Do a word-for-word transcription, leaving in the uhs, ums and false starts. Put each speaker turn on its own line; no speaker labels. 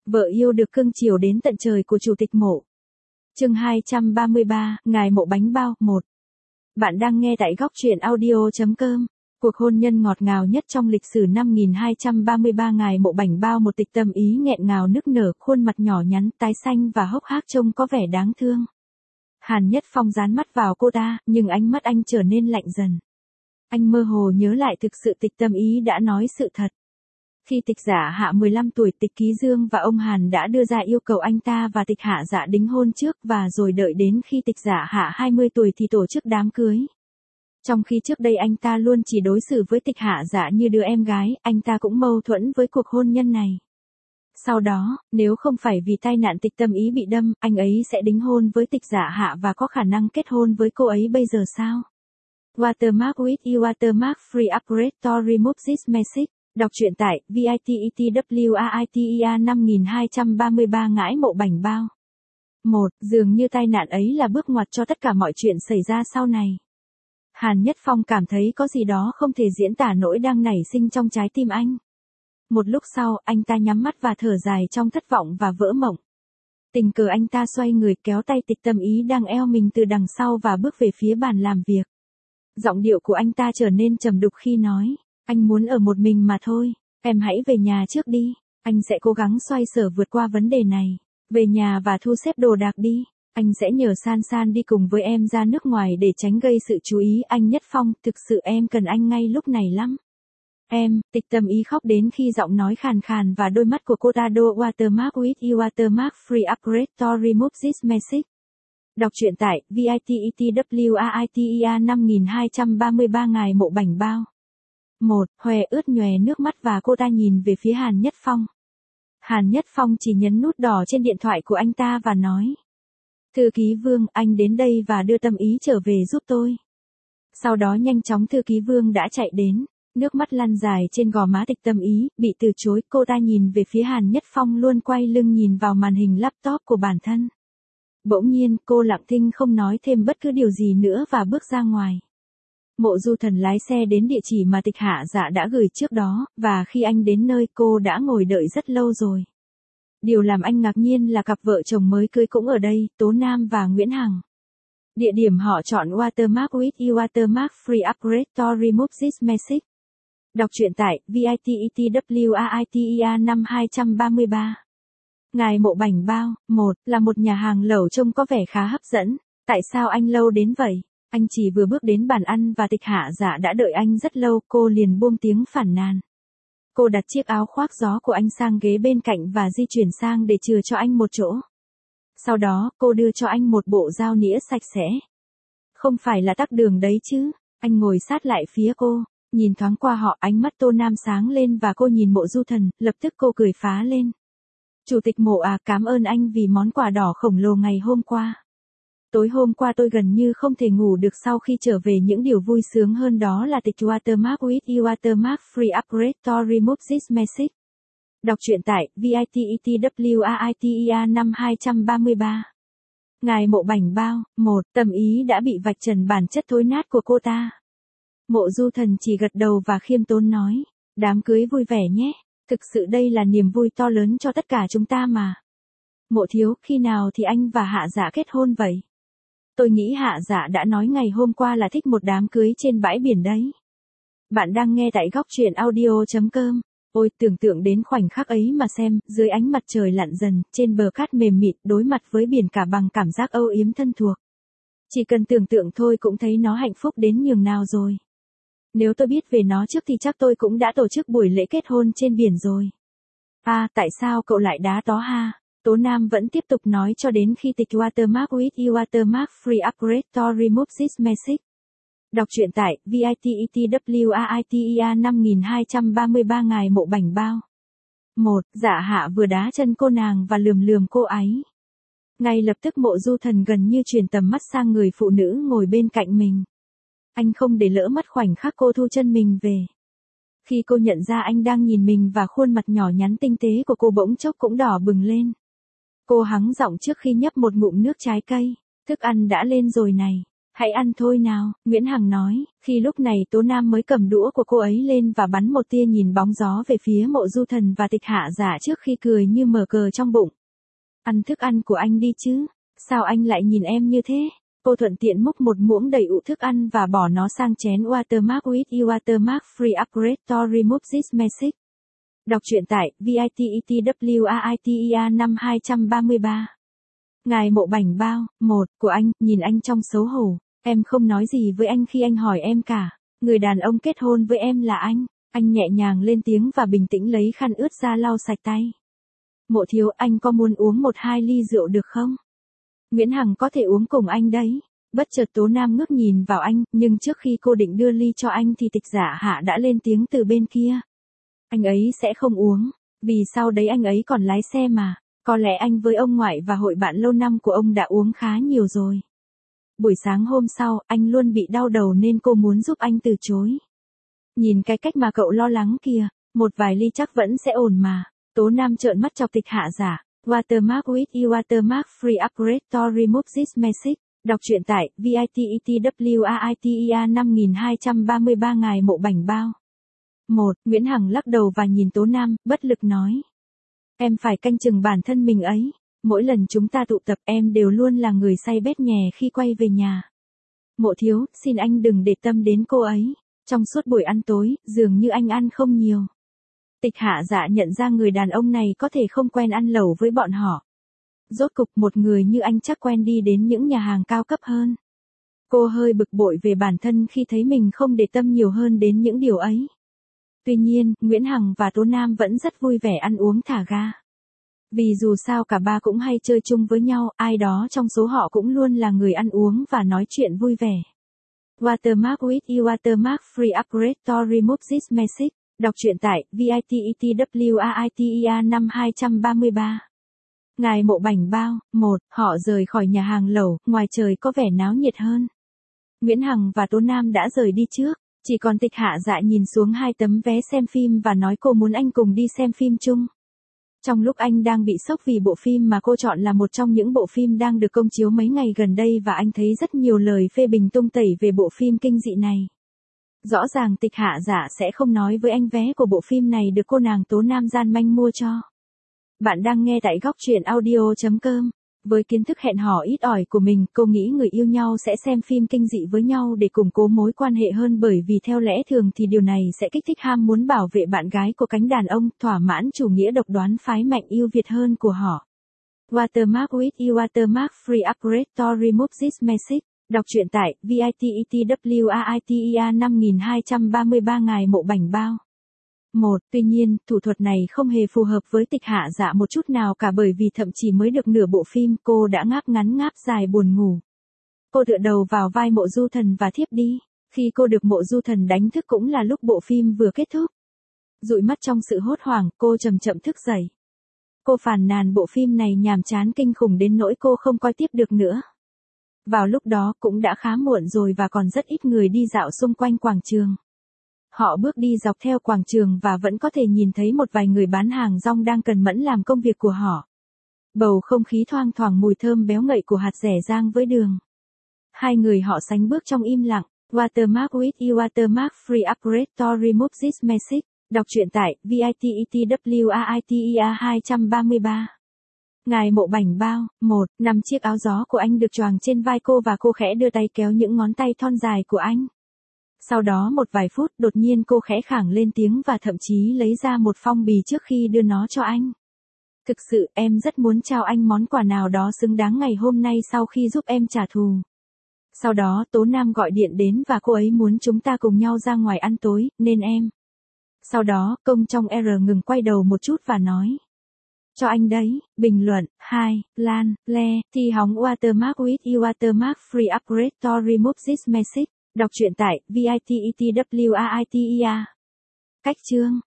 Vợ yêu được cưng chiều đến tận trời của Chủ tịch Mộ. Chương hai trăm ba mươi ba, Ngài Mộ bánh bao, một. Bạn đang nghe tại góc truyện audio chấm com. Cuộc hôn nhân ngọt ngào nhất trong lịch sử năm một nghìn hai trăm ba mươi ba. Ngài Mộ bánh bao, một tịch tâm ý nghẹn ngào nức nở, khuôn mặt nhỏ nhắn, tái xanh và hốc hác trông có vẻ đáng thương. Hàn Nhất Phong dán mắt vào cô ta, nhưng ánh mắt anh trở nên lạnh dần. Anh mơ hồ nhớ lại thực sự tịch tâm ý đã nói sự thật. Khi Tịch Giả Hạ mười lăm tuổi, Tịch Ký Dương và ông Hàn đã đưa ra yêu cầu anh ta và Tịch Hạ Dạ đính hôn trước, và rồi đợi đến khi Tịch Giả Hạ hai mươi tuổi thì tổ chức đám cưới. Trong khi trước đây anh ta luôn chỉ đối xử với Tịch Hạ Dạ như đứa em gái, anh ta cũng mâu thuẫn với cuộc hôn nhân này. Sau đó, nếu không phải vì tai nạn Tịch Tâm Ý bị đâm, anh ấy sẽ đính hôn với Tịch Giả Hạ và có khả năng kết hôn với cô ấy bây giờ sao? Watermark with you Watermark free upgrade to remove this message. Đọc truyện tại vititwriter năm một nghìn hai trăm ba mươi ba. Ngãi Mộ bánh bao. một. Dường như tai nạn ấy là bước ngoặt cho tất cả mọi chuyện xảy ra sau này. Hàn Nhất Phong cảm thấy có gì đó không thể diễn tả nỗi đang nảy sinh trong trái tim anh. Một lúc sau, anh ta nhắm mắt và thở dài trong thất vọng và vỡ mộng. Tình cờ anh ta xoay người kéo tay Tịch Tâm Ý đang eo mình từ đằng sau và bước về phía bàn làm việc. Giọng điệu của anh ta trở nên trầm đục khi nói. Anh muốn ở một mình mà thôi, em hãy về nhà trước đi, anh sẽ cố gắng xoay sở vượt qua vấn đề này. Về nhà và thu xếp đồ đạc đi, anh sẽ nhờ San San đi cùng với em ra nước ngoài để tránh gây sự chú ý. Anh Nhất Phong, thực sự em cần anh ngay lúc này lắm. Em, Tịch Tâm Ý khóc đến khi giọng nói khàn khàn và đôi mắt của cô ta đô. Watermark with you Watermark free upgrade to remove this message. Đọc truyện tại vititwriter năm một nghìn hai trăm ba mươi ba. Ngài Mộ bánh bao. một. Hòe ướt nhòe nước mắt và cô ta nhìn về phía Hàn Nhất Phong. Hàn Nhất Phong chỉ nhấn nút đỏ trên điện thoại của anh ta và nói. Thư ký Vương, anh đến đây và đưa Tâm Ý trở về giúp tôi. Sau đó nhanh chóng Thư ký Vương đã chạy đến, nước mắt lăn dài trên gò má Tịch Tâm Ý, bị từ chối, cô ta nhìn về phía Hàn Nhất Phong luôn quay lưng nhìn vào màn hình laptop của bản thân. Bỗng nhiên, cô lặng thinh không nói thêm bất cứ điều gì nữa và bước ra ngoài. Mộ Du Thần lái xe đến địa chỉ mà Tịch Hạ Dạ đã gửi trước đó, và khi anh đến nơi cô đã ngồi đợi rất lâu rồi. Điều làm anh ngạc nhiên là cặp vợ chồng mới cưới cũng ở đây, Tố Nam và Nguyễn Hằng. Địa điểm họ chọn Watermark with you Watermark free upgrade to remove this message. Đọc truyện tại vititwriter năm hai trăm ba mươi ba. Ngài Mộ bánh bao, một, là một nhà hàng lẩu trông có vẻ khá hấp dẫn. Tại sao anh lâu đến vậy? Anh chỉ vừa bước đến bàn ăn và Tịch Hạ Dạ đã đợi anh rất lâu, cô liền buông tiếng phản nàn. Cô đặt chiếc áo khoác gió của anh sang ghế bên cạnh và di chuyển sang để chừa cho anh một chỗ. Sau đó, cô đưa cho anh một bộ dao nĩa sạch sẽ. Không phải là tắc đường đấy chứ? Anh ngồi sát lại phía cô, nhìn thoáng qua họ, ánh mắt Tô Nam sáng lên và cô nhìn Mộ Du Thần, lập tức cô cười phá lên. Chủ tịch Mộ à, cảm ơn anh vì món quà đỏ khổng lồ ngày hôm qua. Tối hôm qua tôi gần như không thể ngủ được sau khi trở về. Những điều vui sướng hơn đó là tịch Watermark with you Watermark free upgrade to remove this message. Đọc truyện tại vititwriter năm hai trăm ba mươi ba. Ngài Mộ bánh bao, một, Tâm Ý đã bị vạch trần bản chất thối nát của cô ta. Mộ Du Thần chỉ gật đầu và khiêm tốn nói, đám cưới vui vẻ nhé, thực sự đây là niềm vui to lớn cho tất cả chúng ta mà. Mộ thiếu, khi nào thì anh và Hạ Dạ kết hôn vậy? Tôi nghĩ Hạ Dạ đã nói ngày hôm qua là thích một đám cưới trên bãi biển đấy. Bạn đang nghe tại góc truyện audio chấm com. Ôi, tưởng tượng đến khoảnh khắc ấy mà xem, dưới ánh mặt trời lặn dần, trên bờ cát mềm mịn, đối mặt với biển cả bằng cảm giác âu yếm thân thuộc. Chỉ cần tưởng tượng thôi cũng thấy nó hạnh phúc đến nhường nào rồi. Nếu tôi biết về nó trước thì chắc tôi cũng đã tổ chức buổi lễ kết hôn trên biển rồi. À, tại sao cậu lại đá tó ha? Tố Nam vẫn tiếp tục nói cho đến khi tịch Watermark with you Watermark free upgrade to remove this message. Đọc truyện tại vititwriter năm một nghìn hai trăm ba mươi ba. Ngài Mộ bánh bao. một. Dạ Hạ vừa đá chân cô nàng và lườm lườm cô ấy. Ngay lập tức Mộ Du Thần gần như chuyển tầm mắt sang người phụ nữ ngồi bên cạnh mình. Anh không để lỡ mất khoảnh khắc cô thu chân mình về. Khi cô nhận ra anh đang nhìn mình và khuôn mặt nhỏ nhắn tinh tế của cô bỗng chốc cũng đỏ bừng lên. Cô hắng giọng trước khi nhấp một ngụm nước trái cây. Thức ăn đã lên rồi này. Hãy ăn thôi nào, Nguyễn Hằng nói, khi lúc này Tố Nam mới cầm đũa của cô ấy lên và bắn một tia nhìn bóng gió về phía Mộ Du Thần và Tịch Hạ Giả trước khi cười như mở cờ trong bụng. Ăn thức ăn của anh đi chứ, sao anh lại nhìn em như thế? Cô thuận tiện múc một muỗng đầy ụ thức ăn và bỏ nó sang chén Watermark with you Watermark free upgrade to remove this message. Đọc truyện tại vititwriter năm hai ba ba. Ngài Mộ Bảnh Bao, một, của anh, nhìn anh trong xấu hổ. Em không nói gì với anh khi anh hỏi em cả. Người đàn ông kết hôn với em là anh. Anh nhẹ nhàng lên tiếng và bình tĩnh lấy khăn ướt ra lau sạch tay. Mộ thiếu, anh có muốn uống một hai ly rượu được không? Nguyễn Hằng có thể uống cùng anh đấy. Bất chợt Tố Nam ngước nhìn vào anh, nhưng trước khi cô định đưa ly cho anh thì Tịch Giả Hạ đã lên tiếng từ bên kia. Anh ấy sẽ không uống, vì sau đấy anh ấy còn lái xe mà. Có lẽ anh với ông ngoại và hội bạn lâu năm của ông đã uống khá nhiều rồi. Buổi sáng hôm sau, anh luôn bị đau đầu nên cô muốn giúp anh từ chối. Nhìn cái cách mà cậu lo lắng kìa, một vài ly chắc vẫn sẽ ổn mà. Tố Nam trợn mắt chọc Tịch Hạ Giả. Watermark with you Watermark free upgrade to remove this message. Đọc truyện tại vititwriter năm hai ba ba. Ngài Mộ Bảnh Bao. Một, Nguyễn Hằng lắc đầu và nhìn Tố Nam, bất lực nói. Em phải canh chừng bản thân mình ấy. Mỗi lần chúng ta tụ tập em đều luôn là người say bét nhè khi quay về nhà. Mộ thiếu, xin anh đừng để tâm đến cô ấy. Trong suốt buổi ăn tối, dường như anh ăn không nhiều. Tịch Hạ Dạ nhận ra người đàn ông này có thể không quen ăn lẩu với bọn họ. Rốt cục một người như anh chắc quen đi đến những nhà hàng cao cấp hơn. Cô hơi bực bội về bản thân khi thấy mình không để tâm nhiều hơn đến những điều ấy. Tuy nhiên, Nguyễn Hằng và Tố Nam vẫn rất vui vẻ ăn uống thả ga. Vì dù sao cả ba cũng hay chơi chung với nhau, ai đó trong số họ cũng luôn là người ăn uống và nói chuyện vui vẻ. Watermark with you Watermark free upgrade to remove this message. Đọc truyện tại vititwriter năm hai ba ba. Ngài Mộ Bảnh Bao, một, họ rời khỏi nhà hàng lẩu, ngoài trời có vẻ náo nhiệt hơn. Nguyễn Hằng và Tố Nam đã rời đi trước, chỉ còn Tịch Hạ Dạ nhìn xuống hai tấm vé xem phim và nói cô muốn anh cùng đi xem phim chung. Trong lúc anh đang bị sốc vì bộ phim mà cô chọn là một trong những bộ phim đang được công chiếu mấy ngày gần đây và anh thấy rất nhiều lời phê bình tung tẩy về bộ phim kinh dị này. Rõ ràng Tịch Hạ Dạ sẽ không nói với anh vé của bộ phim này được cô nàng Tố Nam gian manh mua cho. Bạn đang nghe tại góc truyện audio chấm com. Với kiến thức hẹn hò ít ỏi của mình, cô nghĩ người yêu nhau sẽ xem phim kinh dị với nhau để củng cố mối quan hệ hơn, bởi vì theo lẽ thường thì điều này sẽ kích thích ham muốn bảo vệ bạn gái của cánh đàn ông, thỏa mãn chủ nghĩa độc đoán phái mạnh yêu Việt hơn của họ. Watermark with you Watermark free upgrade to remove this message. Đọc truyện tại vititwriter năm hai ba ba. Ngài Mộ Bảnh Bao. Một, tuy nhiên, thủ thuật này không hề phù hợp với Tịch Hạ Dạ một chút nào cả, bởi vì thậm chí mới được nửa bộ phim cô đã ngáp ngắn ngáp dài buồn ngủ. Cô tựa đầu vào vai Mộ Du Thần và thiếp đi. Khi cô được Mộ Du Thần đánh thức cũng là lúc bộ phim vừa kết thúc. Dụi mắt trong sự hốt hoảng, cô chậm chậm thức dậy. Cô phàn nàn bộ phim này nhàm chán kinh khủng đến nỗi cô không coi tiếp được nữa. Vào lúc đó cũng đã khá muộn rồi và còn rất ít người đi dạo xung quanh quảng trường. Họ bước đi dọc theo quảng trường và vẫn có thể nhìn thấy một vài người bán hàng rong đang cần mẫn làm công việc của họ. Bầu không khí thoang thoảng mùi thơm béo ngậy của hạt dẻ rang với đường. Hai người họ sánh bước trong im lặng. Watermark with you Watermark free upgrade to remove this message. Đọc truyện tại vititwriter hai ba ba. Ngài Mộ Bảnh Bao. Một, năm chiếc áo gió của anh được choàng trên vai cô và cô khẽ đưa tay kéo những ngón tay thon dài của anh. Sau đó một vài phút, đột nhiên cô khẽ khàng lên tiếng và thậm chí lấy ra một phong bì trước khi đưa nó cho anh. Thực sự, em rất muốn trao anh món quà nào đó xứng đáng ngày hôm nay sau khi giúp em trả thù. Sau đó, Tố Nam gọi điện đến và cô ấy muốn chúng ta cùng nhau ra ngoài ăn tối, nên em. Sau đó, công trong R ngừng quay đầu một chút và nói. Cho anh đấy. Bình luận. Hai, Lan, Le, Thi hóng Watermark with you Watermark free upgrade to remove this message. Đọc truyện tại vititwriter. Cách chương.